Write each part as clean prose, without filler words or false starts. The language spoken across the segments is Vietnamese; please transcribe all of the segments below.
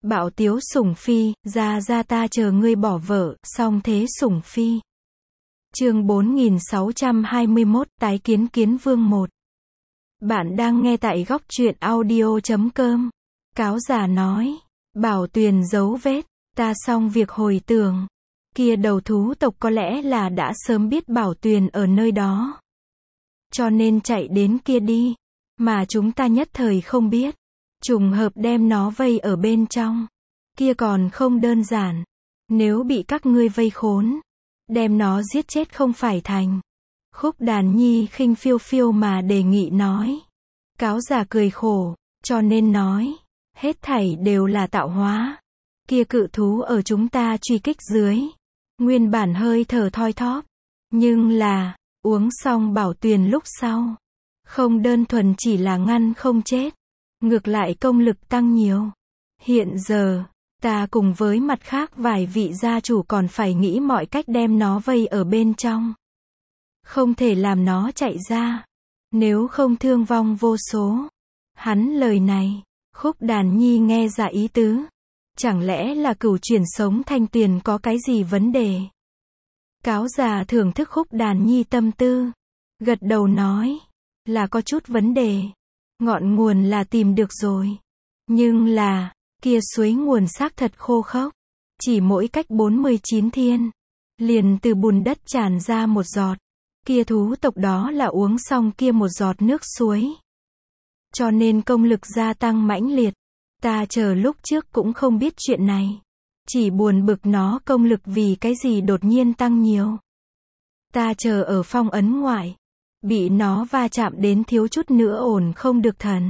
Bảo Tiếu Sủng Phi, ra ta chờ ngươi bỏ vợ, song thế Sủng Phi. Chương 4621, tái kiến Kiến Vương 1. Bạn đang nghe tại góc truyện audio.com. Cáo già nói, Bảo Tuyền giấu vết, ta xong việc hồi tưởng. Kia đầu thú tộc có lẽ là đã sớm biết Bảo Tuyền ở nơi đó, cho nên chạy đến kia đi, mà chúng ta nhất thời không biết. Trùng hợp đem nó vây ở bên trong. Kia còn không đơn giản. Nếu bị các ngươi vây khốn, đem nó giết chết không phải thành. Khúc Đàn Nhi khinh phiêu phiêu mà đề nghị nói. Cáo già cười khổ, cho nên nói, hết thảy đều là tạo hóa. Kia cự thú ở chúng ta truy kích dưới, nguyên bản hơi thở thoi thóp, nhưng là, uống xong Bảo Tuyền lúc sau, không đơn thuần chỉ là ngăn không chết, ngược lại công lực tăng nhiều. Hiện giờ, ta cùng với mặt khác vài vị gia chủ còn phải nghĩ mọi cách đem nó vây ở bên trong. Không thể làm nó chạy ra, nếu không thương vong vô số. Hắn lời này, Khúc Đàn Nhi nghe ra ý tứ. Chẳng lẽ là cửu chuyển sống thanh tuyền có cái gì vấn đề? Cáo già thưởng thức Khúc Đàn Nhi tâm tư, gật đầu nói, là có chút vấn đề. Ngọn nguồn là tìm được rồi, nhưng là, kia suối nguồn xác thật khô khốc, chỉ mỗi cách 49 thiên, liền từ bùn đất tràn ra một giọt. Kia thú tộc đó là uống xong kia một giọt nước suối, cho nên công lực gia tăng mãnh liệt. Ta chờ lúc trước cũng không biết chuyện này, chỉ buồn bực nó công lực vì cái gì đột nhiên tăng nhiều. Ta chờ ở phong ấn ngoại, bị nó va chạm đến thiếu chút nữa ổn không được thần.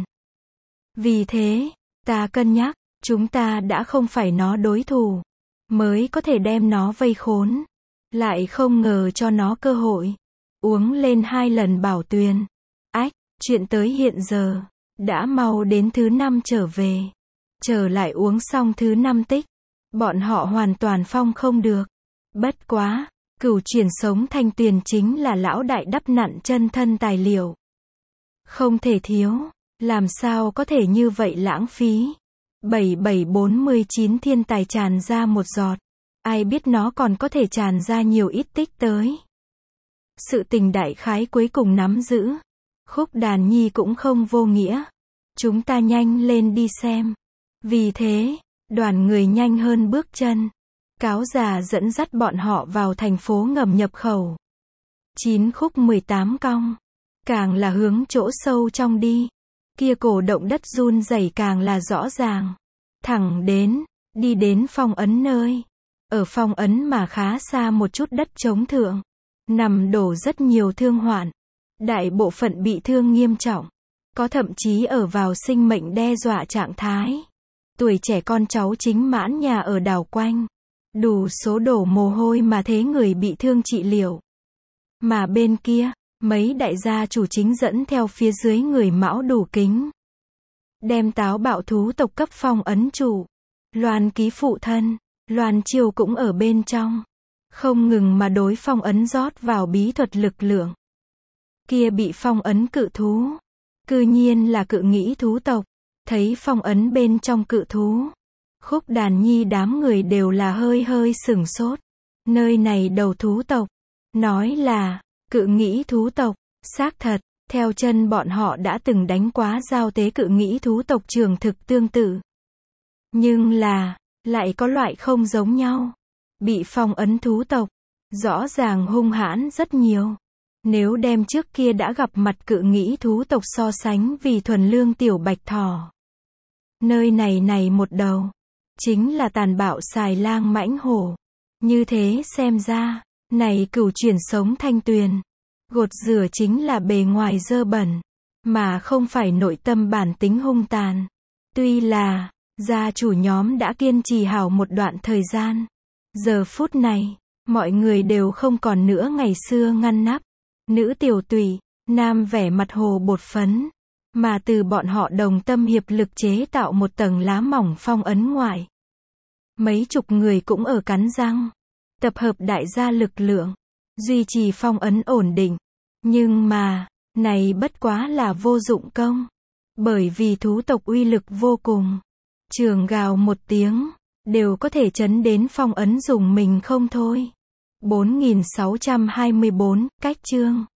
Vì thế, ta cân nhắc, chúng ta đã không phải nó đối thủ, mới có thể đem nó vây khốn, lại không ngờ cho nó cơ hội, uống lên 2 lần Bảo Tuyền. Ách, chuyện tới hiện giờ, đã mau đến thứ 5 trở về, trở lại uống xong thứ 5 tích, bọn họ hoàn toàn phong không được. Bất quá, cửu chuyển sống thanh tuyền chính là lão đại đắp nặn chân thân tài liệu, không thể thiếu, làm sao có thể như vậy lãng phí. 4749 thiên tài tràn ra một giọt, ai biết nó còn có thể tràn ra nhiều ít tích tới. Sự tình đại khái cuối cùng nắm giữ. Khúc Đàn Nhi cũng không vô nghĩa, chúng ta nhanh lên đi xem. Vì thế, đoàn người nhanh hơn bước chân. Cáo già dẫn dắt bọn họ vào thành phố ngầm nhập khẩu. 9 khúc 18 cong, càng là hướng chỗ sâu trong đi. Kia cổ động đất run rẩy càng là rõ ràng. Thẳng đến, đi đến phong ấn nơi. Ở phong ấn mà khá xa một chút đất trống thượng, nằm đổ rất nhiều thương hoạn. Đại bộ phận bị thương nghiêm trọng, có thậm chí ở vào sinh mệnh đe dọa trạng thái. Tuổi trẻ con cháu chính mãn nhà ở đảo quanh, đủ số đổ mồ hôi mà thế người bị thương trị liệu. Mà bên kia, mấy đại gia chủ chính dẫn theo phía dưới người mão đủ kính, đem táo bạo thú tộc cấp phong ấn chủ. Loan Ký phụ thân, Loan Chiêu cũng ở bên trong, không ngừng mà đối phong ấn rót vào bí thuật lực lượng. Kia bị phong ấn cự thú, cư nhiên là cự nghĩ thú tộc. Thấy phong ấn bên trong cự thú, Khúc Đàn Nhi đám người đều là hơi hơi sửng sốt. Nơi này đầu thú tộc, nói là cự nghĩ thú tộc, xác thật, theo chân bọn họ đã từng đánh quá giao tế cự nghĩ thú tộc trường thực tương tự. Nhưng là, lại có loại không giống nhau. Bị phong ấn thú tộc, rõ ràng hung hãn rất nhiều. Nếu đem trước kia đã gặp mặt cự nghĩ thú tộc so sánh vì thuần lương tiểu bạch thỏ, nơi này một đầu, chính là tàn bạo xài lang mãnh hổ. Như thế xem ra, này cửu chuyển sống thanh tuyền, gột rửa chính là bề ngoài dơ bẩn, mà không phải nội tâm bản tính hung tàn. Tuy là, gia chủ nhóm đã kiên trì hảo một đoạn thời gian, giờ phút này, mọi người đều không còn nữa ngày xưa ngăn nắp, nữ tiểu tụy, nam vẻ mặt hồ bột phấn, mà từ bọn họ đồng tâm hiệp lực chế tạo một tầng lá mỏng phong ấn ngoại. Mấy chục người cũng ở cắn răng, tập hợp đại gia lực lượng, duy trì phong ấn ổn định. Nhưng mà, này bất quá là vô dụng công, bởi vì thú tộc uy lực vô cùng. Trường gào một tiếng, đều có thể chấn đến phong ấn dùng mình không thôi. 4624, cách chương.